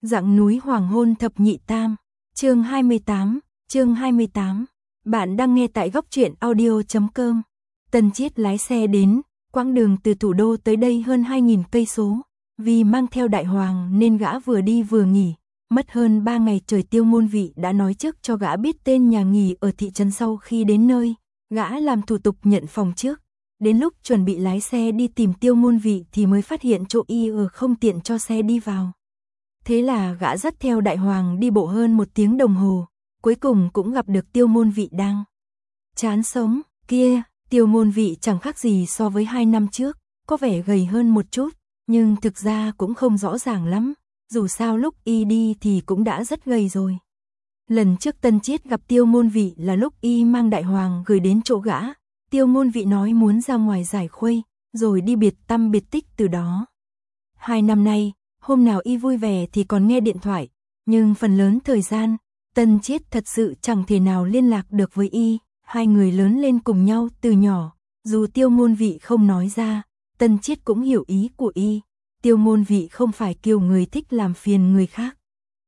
Dặng núi hoàng hôn thập nhị tam, chương 28. Bạn đang nghe tại góc truyện audio.com. Tân Chiết lái xe đến, quãng đường từ thủ đô tới đây hơn 2.000 cây số, vì mang theo đại hoàng nên gã vừa đi vừa nghỉ, mất hơn 3 ngày trời. Tiêu Môn Vị đã nói trước cho gã biết tên nhà nghỉ ở thị trấn. Sau khi đến nơi, gã làm thủ tục nhận phòng trước. Đến lúc chuẩn bị lái xe đi tìm Tiêu Môn Vị thì mới phát hiện chỗ y ở không tiện cho xe đi vào. Thế là gã dắt theo đại hoàng đi bộ hơn 1 tiếng đồng hồ, cuối cùng cũng gặp được Tiêu Môn Vị đang chán sống. Kia, Tiêu Môn Vị chẳng khác gì so với 2 năm trước, có vẻ gầy hơn một chút, nhưng thực ra cũng không rõ ràng lắm, dù sao lúc y đi thì cũng đã rất gầy rồi. Lần trước Tân Chiết gặp Tiêu Môn Vị là lúc y mang đại hoàng gửi đến chỗ gã, Tiêu Môn Vị nói muốn ra ngoài giải khuây, rồi đi biệt tăm biệt tích từ đó. 2 năm nay, hôm nào y vui vẻ thì còn nghe điện thoại, nhưng phần lớn thời gian, Tân Chiết thật sự chẳng thể nào liên lạc được với y. Hai người lớn lên cùng nhau từ nhỏ, dù Tiêu Môn Vị không nói ra, Tân Chiết cũng hiểu ý của y. Tiêu Môn Vị không phải kiểu người thích làm phiền người khác.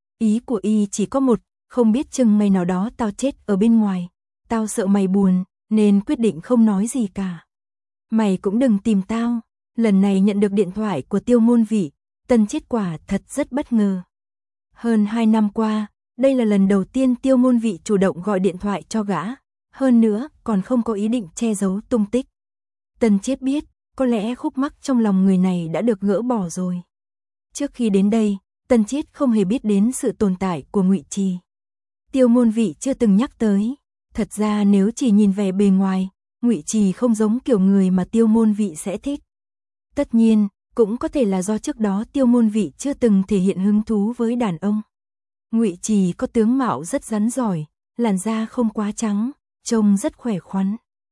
Ý của y chỉ có một, không biết chừng ngày nào đó tao chết ở bên ngoài, tao sợ mày buồn, nên quyết định không nói gì cả. Mày cũng đừng tìm tao. Lần này nhận được điện thoại của Tiêu Môn Vị, Tân Chiết quả thật rất bất ngờ. Hơn 2 năm qua, đây là lần đầu tiên Tiêu Môn Vị chủ động gọi điện thoại cho gã, hơn nữa còn không có ý định che giấu tung tích. Tân Chiết biết, có lẽ khúc mắc trong lòng người này đã được gỡ bỏ rồi. Trước khi đến đây, Tân Chiết không hề biết đến sự tồn tại của Ngụy Trì. Tiêu Môn Vị chưa từng nhắc tới. Thật ra nếu chỉ nhìn vẻ bề ngoài, Ngụy Trì không giống kiểu người mà Tiêu Môn Vị sẽ thích. Tất nhiên, cũng có thể là do trước đó Tiêu Môn Vị chưa từng thể hiện hứng thú với đàn ông. Ngụy Trì có tướng mạo rất rắn giỏi, làn da không quá trắng, trông rất khỏe khoắn.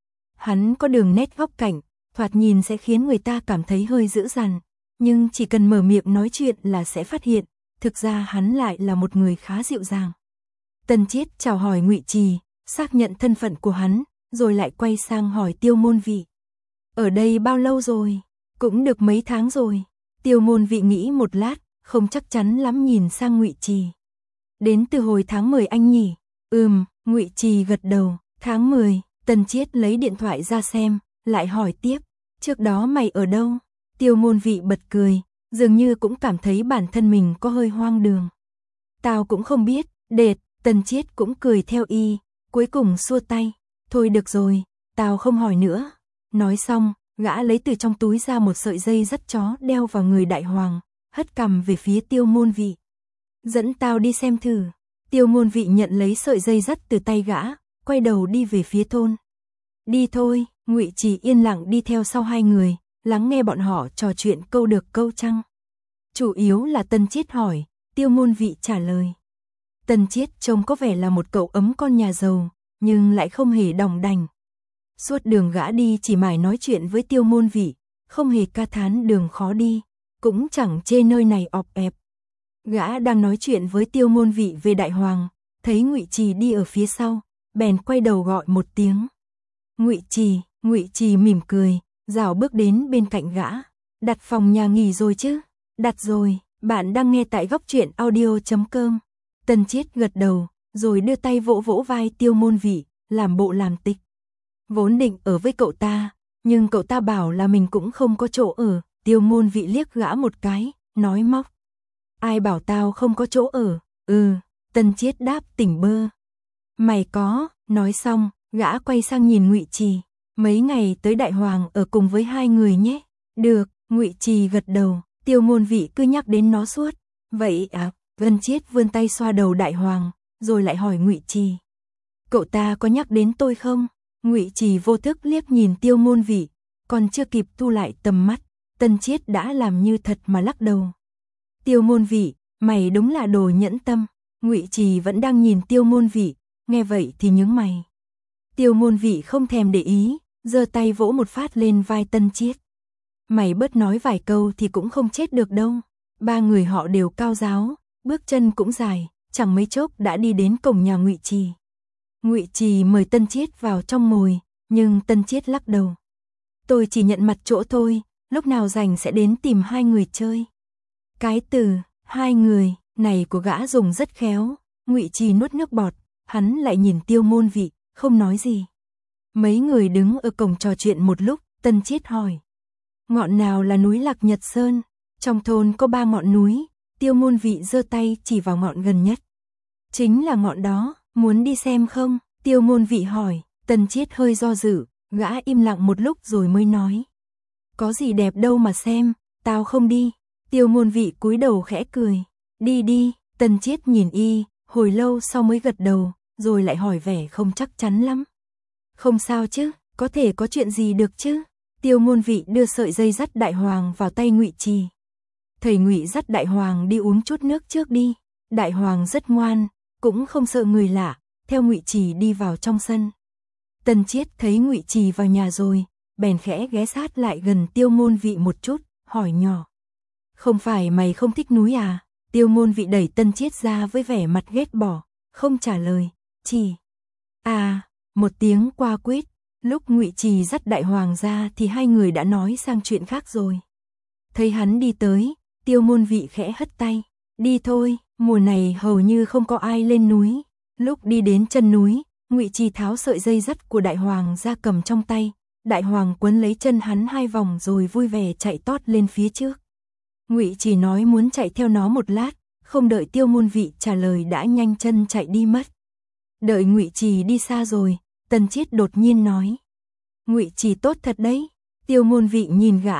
Hắn có đường nét góc cạnh, thoạt nhìn sẽ khiến người ta cảm thấy hơi dữ dằn, nhưng chỉ cần mở miệng nói chuyện là sẽ phát hiện, thực ra hắn lại là một người khá dịu dàng. Tân Chiết chào hỏi Ngụy Trì, xác nhận thân phận của hắn, rồi lại quay sang hỏi Tiêu Môn Vị. Ở đây bao lâu rồi? Cũng được mấy tháng rồi. Tiêu Môn Vị nghĩ một lát, không chắc chắn lắm nhìn sang Ngụy Trì. Đến từ hồi tháng 10 anh nhỉ? Ngụy Trì gật đầu. Tháng 10, Tân Chiết lấy điện thoại ra xem, lại hỏi tiếp. Trước đó mày ở đâu? Tiêu Môn Vị bật cười, dường như cũng cảm thấy bản thân mình có hơi hoang đường. Tao cũng không biết, đệt. Tân Chiết cũng cười theo y, cuối cùng xua tay. Thôi được rồi, tao không hỏi nữa. Nói xong, gã lấy từ trong túi ra một sợi dây dắt chó đeo vào người đại hoàng, hất cằm về phía Tiêu Môn Vị. Dẫn tao đi xem thử. Tiêu Môn Vị nhận lấy sợi dây dắt từ tay gã, quay đầu đi về phía thôn. Đi thôi. Ngụy Trì yên lặng đi theo sau hai người, lắng nghe bọn họ trò chuyện câu được câu trăng. Chủ yếu là Tân Chiết hỏi, Tiêu Môn Vị trả lời. Tân Chiết trông có vẻ là một cậu ấm con nhà giàu, nhưng lại không hề đòng đành. Suốt đường gã đi chỉ mải nói chuyện với Tiêu Môn Vị, không hề ca thán đường khó đi, cũng chẳng chê nơi này ọp ẹp. Gã đang nói chuyện với Tiêu Môn Vị về đại hoàng, thấy Ngụy Trì đi ở phía sau, bèn quay đầu gọi một tiếng. Ngụy Trì mỉm cười, rảo bước đến bên cạnh gã. Đặt phòng nhà nghỉ rồi chứ? Đặt rồi, bạn đang nghe tại góc truyện audio.com. Tân Chiết gật đầu, rồi đưa tay vỗ vỗ vai Tiêu Môn Vị, làm bộ làm tịch. Vốn định ở với cậu ta, nhưng cậu ta bảo là mình cũng không có chỗ ở. Tiêu Môn Vị liếc gã một cái, nói móc. Ai bảo tao không có chỗ ở? Tân Chiết đáp tỉnh bơ. Mày có. Nói xong, gã quay sang nhìn Ngụy Trì. Mấy ngày tới đại hoàng ở cùng với hai người nhé. Được. Ngụy Trì gật đầu. Tiêu Môn Vị cứ nhắc đến nó suốt. Vậy à? Tân Chiết vươn tay xoa đầu đại hoàng, rồi lại hỏi Ngụy Trì. Cậu ta có nhắc đến tôi không? Ngụy Trì vô thức liếc nhìn Tiêu Môn Vị, còn chưa kịp thu lại tầm mắt, Tân Chiết đã làm như thật mà lắc đầu. Tiêu Môn Vị, mày đúng là đồ nhẫn tâm. Ngụy Trì vẫn đang nhìn Tiêu Môn Vị, nghe vậy thì nhướng mày. Tiêu Môn Vị không thèm để ý, giơ tay vỗ một phát lên vai Tân Chiết. Mày bớt nói vài câu thì cũng không chết được đâu. Ba người họ đều cao ráo, bước chân cũng dài, chẳng mấy chốc đã đi đến cổng nhà Ngụy Trì. Ngụy Trì mời Tân Chiết vào trong ngồi, nhưng Tân Chiết lắc đầu. Tôi chỉ nhận mặt chỗ thôi, lúc nào rảnh sẽ đến tìm hai người chơi. Cái từ hai người này của gã dùng rất khéo. Ngụy Trì nuốt nước bọt, hắn lại nhìn Tiêu Môn Vị, không nói gì. Mấy người đứng ở cổng trò chuyện một lúc, Tân Chiết hỏi. Ngọn nào là núi Lạc Nhật Sơn? Trong thôn có 3 ngọn núi, Tiêu Môn Vị giơ tay chỉ vào ngọn gần nhất. Chính là ngọn đó, muốn đi xem không? Tiêu Môn Vị hỏi. Tân Chiết hơi do dự, gã im lặng một lúc rồi mới nói. Có gì đẹp đâu mà xem, tao không đi. Tiêu Môn Vị cúi đầu khẽ cười. Đi đi. Tân Chiết nhìn y, hồi lâu sau mới gật đầu, rồi lại hỏi vẻ không chắc chắn lắm. Không sao chứ, có thể có chuyện gì được chứ? Tiêu Môn Vị đưa sợi dây dắt Đại Hoàng vào tay Ngụy Trì. Thầy Ngụy dắt Đại Hoàng đi uống chút nước trước đi. Đại Hoàng rất ngoan, cũng không sợ người lạ, theo Ngụy Trì đi vào trong sân. Tân Chiết thấy Ngụy Trì vào nhà rồi, bèn khẽ ghé sát lại gần Tiêu Môn Vị một chút, hỏi nhỏ. Không phải mày không thích núi à? Tiêu Môn Vị đẩy Tân Chiết ra với vẻ mặt ghét bỏ, không trả lời, chỉ. À, một tiếng qua quýt, lúc Ngụy Trì dắt Đại Hoàng ra thì hai người đã nói sang chuyện khác rồi. Thấy hắn đi tới, Tiêu Môn Vị khẽ hất tay, đi thôi, mùa này hầu như không có ai lên núi. Lúc đi đến chân núi, Ngụy Trì tháo sợi dây dắt của Đại Hoàng ra cầm trong tay, Đại Hoàng quấn lấy chân hắn 2 vòng rồi vui vẻ chạy tót lên phía trước. Ngụy Trì nói muốn chạy theo nó một lát, không đợi Tiêu Môn Vị trả lời đã nhanh chân chạy đi mất. Đợi Ngụy Trì đi xa rồi, Tân Chiết đột nhiên nói. Ngụy Trì tốt thật đấy. Tiêu Môn Vị nhìn gã,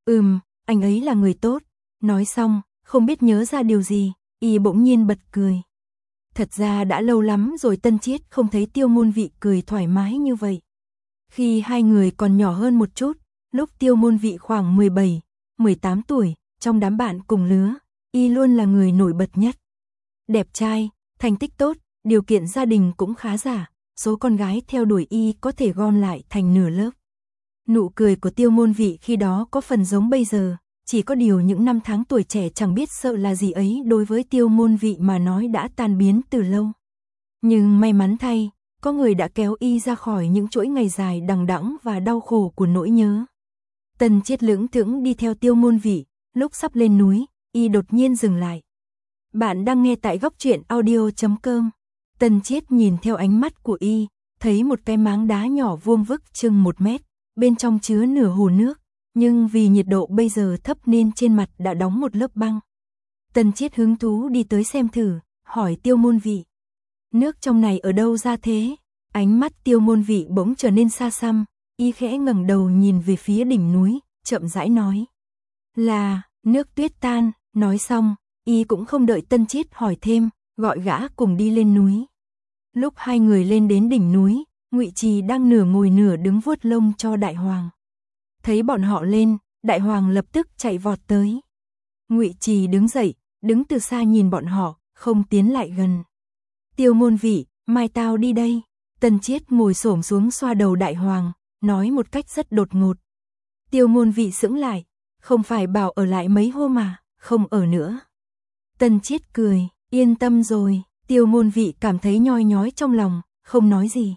anh ấy là người tốt. Nói xong, không biết nhớ ra điều gì, y bỗng nhiên bật cười. Thật ra đã lâu lắm rồi Tân Chiết không thấy Tiêu Môn Vị cười thoải mái như vậy. Khi hai người còn nhỏ hơn một chút, lúc Tiêu Môn Vị khoảng 17, 18 tuổi, trong đám bạn cùng lứa, y luôn là người nổi bật nhất. Đẹp trai, thành tích tốt, điều kiện gia đình cũng khá giả, số con gái theo đuổi y có thể gom lại thành nửa lớp. Nụ cười của Tiêu Môn Vị khi đó có phần giống bây giờ, chỉ có điều những năm tháng tuổi trẻ chẳng biết sợ là gì ấy đối với Tiêu Môn Vị mà nói đã tan biến từ lâu. Nhưng may mắn thay, có người đã kéo y ra khỏi những chuỗi ngày dài đằng đẵng và đau khổ của nỗi nhớ. Tân Chiết lững thững đi theo Tiêu Môn Vị, lúc sắp lên núi, y đột nhiên dừng lại. Bạn đang nghe tại góc truyện audio.com. Tân Chiết nhìn theo ánh mắt của y, thấy một cái máng đá nhỏ vuông vức chừng 1 mét, bên trong chứa nửa hồ nước, nhưng vì nhiệt độ bây giờ thấp nên trên mặt đã đóng một lớp băng. Tân Chiết hứng thú đi tới xem thử, hỏi Tiêu Môn Vị. Nước trong này ở đâu ra thế? Ánh mắt Tiêu Môn Vị bỗng trở nên xa xăm, y khẽ ngẩng đầu nhìn về phía đỉnh núi, chậm rãi nói. Là, nước tuyết tan. Nói xong, y cũng không đợi Tân Chiết hỏi thêm, gọi gã cùng đi lên núi. Lúc hai người lên đến đỉnh núi, Ngụy Trì đang nửa ngồi nửa đứng vuốt lông cho Đại Hoàng. Thấy bọn họ lên, Đại Hoàng lập tức chạy vọt tới. Ngụy Trì đứng dậy, đứng từ xa nhìn bọn họ, không tiến lại gần. Tiêu Môn Vị, mai tao đi đây. Tân Chiết ngồi xổm xuống xoa đầu Đại Hoàng, nói một cách rất đột ngột. Tiêu Môn Vị sững lại, không phải bảo ở lại mấy hôm mà, không ở nữa. Tân Chiết cười, yên tâm rồi. Tiêu Môn Vị cảm thấy nhoi nhói trong lòng, không nói gì.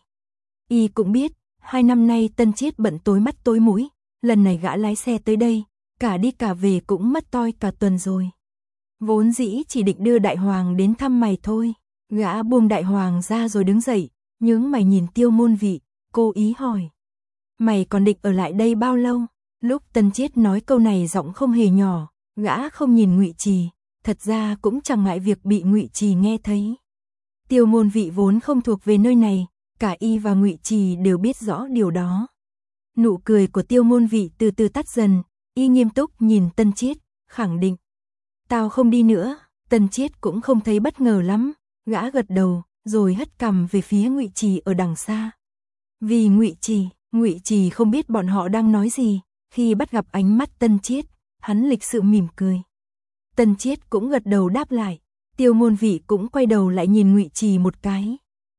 Y cũng biết, 2 năm nay Tân Chiết bận tối mắt tối mũi, lần này gã lái xe tới đây, cả đi cả về cũng mất toi cả tuần rồi. Vốn dĩ chỉ định đưa Đại Hoàng đến thăm mày thôi. Gã buông Đại Hoàng ra rồi đứng dậy, nhướng mày nhìn Tiêu Môn Vị, cố ý hỏi. Mày còn định ở lại đây bao lâu? Lúc Tân Chiết nói câu này giọng không hề nhỏ, gã không nhìn Ngụy Trì, thật ra cũng chẳng ngại việc bị Ngụy Trì nghe thấy. Tiêu Môn Vị vốn không thuộc về nơi này, cả y và Ngụy Trì đều biết rõ điều đó. Nụ cười của Tiêu Môn Vị từ từ tắt dần, y nghiêm túc nhìn Tân Chiết, khẳng định. Tao không đi nữa. Tân Chiết cũng không thấy bất ngờ lắm, gã gật đầu, rồi hất cằm về phía Ngụy Trì ở đằng xa. Vì Ngụy Trì không biết bọn họ đang nói gì, khi bắt gặp ánh mắt Tân Chiết, hắn lịch sự mỉm cười. Tân Chiết cũng gật đầu đáp lại, Tiêu Môn Vị cũng quay đầu lại nhìn Ngụy Trì một cái.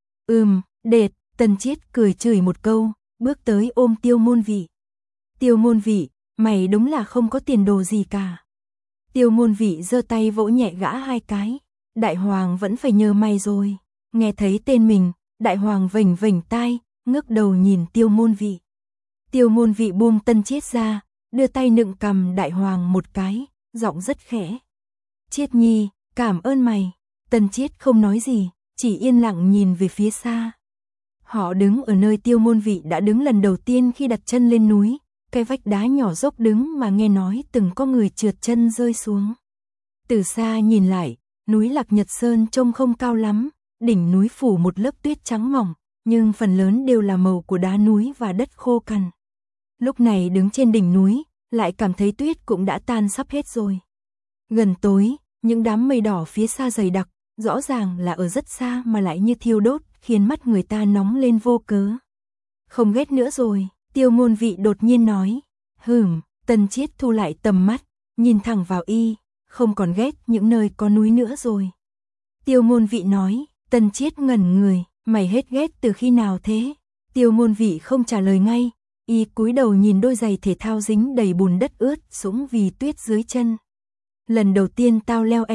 Đệt. Tân Chiết cười chửi một câu, bước tới ôm Tiêu Môn Vị. Tiêu Môn Vị, mày đúng là không có tiền đồ gì cả. Tiêu Môn Vị giơ tay vỗ nhẹ gã 2 cái. Đại Hoàng vẫn phải nhờ mày rồi. Nghe thấy tên mình, Đại Hoàng vểnh vểnh tai, ngước đầu nhìn Tiêu Môn Vị. Tiêu Môn Vị buông Tân Chiết ra, đưa tay nựng cằm Đại Hoàng một cái, giọng rất khẽ. Chiết nhi, Cảm ơn mày. Tần Chiết không nói gì, chỉ yên lặng nhìn về phía xa. Họ đứng ở nơi Tiêu Môn Vị đã đứng lần đầu tiên khi đặt chân lên núi, cái vách đá nhỏ dốc đứng mà nghe nói từng có người trượt chân rơi xuống. Từ xa nhìn lại, núi Lạc Nhật Sơn trông không cao lắm, đỉnh núi phủ một lớp tuyết trắng mỏng, nhưng phần lớn đều là màu của đá núi và đất khô cằn. Lúc này đứng trên đỉnh núi, lại cảm thấy tuyết cũng đã tan sắp hết rồi. Gần tối, những đám mây đỏ phía xa dày đặc, rõ ràng là ở rất xa mà lại như thiêu đốt, khiến mắt người ta nóng lên vô cớ. Không ghét nữa rồi, Tiêu Môn Vị đột nhiên nói. Tần Chiết thu lại tầm mắt, nhìn thẳng vào y, không còn ghét những nơi có núi nữa rồi. Tiêu Môn Vị nói. Tần Chiết ngẩn người, mày hết ghét từ khi nào thế? Tiêu Môn Vị không trả lời ngay, y cúi đầu nhìn đôi giày thể thao dính đầy bùn đất ướt sũng vì tuyết dưới chân. Lần đầu tiên tao leo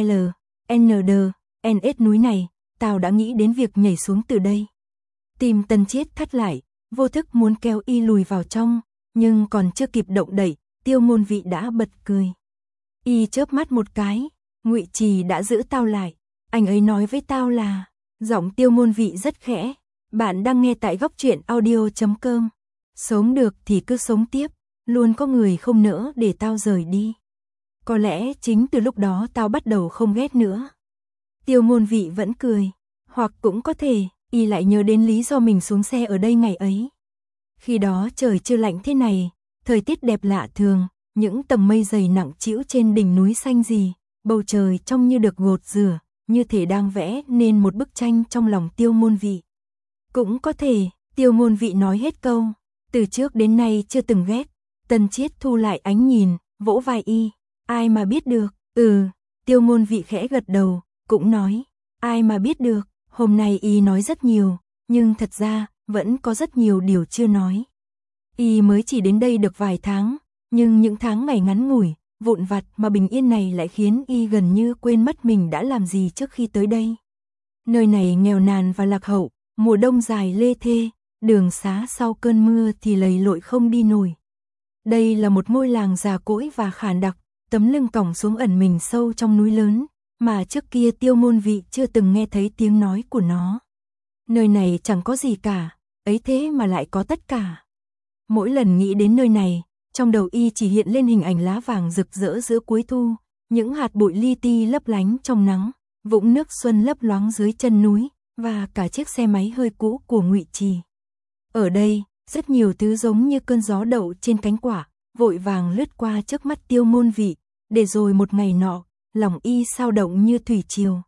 NS núi này, tao đã nghĩ đến việc nhảy xuống từ đây. Tim Tần Chiết thắt lại, vô thức muốn kéo y lùi vào trong, nhưng còn chưa kịp động đậy, Tiêu Môn Vị đã bật cười. Y chớp mắt một cái, Ngụy Trì đã giữ tao lại, anh ấy nói với tao là, giọng Tiêu Môn Vị rất khẽ, bạn đang nghe tại Góc Truyện Audio.com. Sống được thì cứ sống tiếp, luôn có người không nỡ để tao rời đi. Có lẽ chính từ lúc đó tao bắt đầu không ghét nữa. Tiêu Môn Vị vẫn cười, hoặc cũng có thể, y lại nhớ đến lý do mình xuống xe ở đây ngày ấy. Khi đó trời chưa lạnh thế này, thời tiết đẹp lạ thường, những tầng mây dày nặng trĩu trên đỉnh núi xanh gì, bầu trời trông như được gột rửa, như thể đang vẽ nên một bức tranh trong lòng Tiêu Môn Vị. Cũng có thể, Tiêu Môn Vị nói hết câu, từ trước đến nay chưa từng ghét. Tần Chiết thu lại ánh nhìn, vỗ vai y, ai mà biết được. Tiêu Môn Vị khẽ gật đầu, cũng nói, ai mà biết được. Hôm nay y nói rất nhiều, nhưng thật ra vẫn có rất nhiều điều chưa nói. Y mới chỉ đến đây được vài tháng, nhưng những tháng ngày ngắn ngủi, vụn vặt mà bình yên này lại khiến y gần như quên mất mình đã làm gì trước khi tới đây. Nơi này nghèo nàn và lạc hậu, mùa đông dài lê thê, đường xá sau cơn mưa thì lầy lội không đi nổi. Đây là một ngôi làng già cỗi và khàn đặc, tấm lưng còng xuống ẩn mình sâu trong núi lớn, mà trước kia Tiêu Môn Vị chưa từng nghe thấy tiếng nói của nó. Nơi này chẳng có gì cả, ấy thế mà lại có tất cả. Mỗi lần nghĩ đến nơi này, trong đầu y chỉ hiện lên hình ảnh lá vàng rực rỡ giữa cuối thu, những hạt bụi li ti lấp lánh trong nắng, vũng nước xuân lấp loáng dưới chân núi, và cả chiếc xe máy hơi cũ của Ngụy Trì. Ở đây, rất nhiều thứ giống như cơn gió đậu trên cánh quả, vội vàng lướt qua trước mắt Tiêu Môn Vị, để rồi một ngày nọ, lòng y xao động như thủy triều.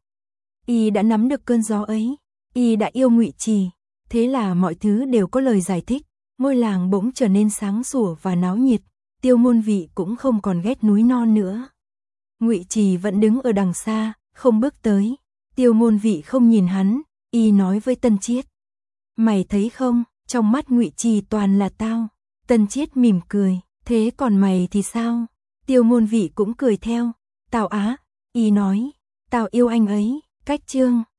Y đã nắm được cơn gió ấy, y đã yêu Ngụy Trì, thế là mọi thứ đều có lời giải thích, ngôi làng bỗng trở nên sáng sủa và náo nhiệt, Tiêu Môn Vị cũng không còn ghét núi non nữa. Ngụy Trì vẫn đứng ở đằng xa, không bước tới. Tiêu Môn Vị không nhìn hắn, y nói với Tần Chiết, mày thấy không, trong mắt Ngụy Trì toàn là tao. Tần Chiết mỉm cười, thế còn mày thì sao? Tiêu Môn Vị cũng cười theo, tao á, y nói, tao yêu anh ấy. Cách chương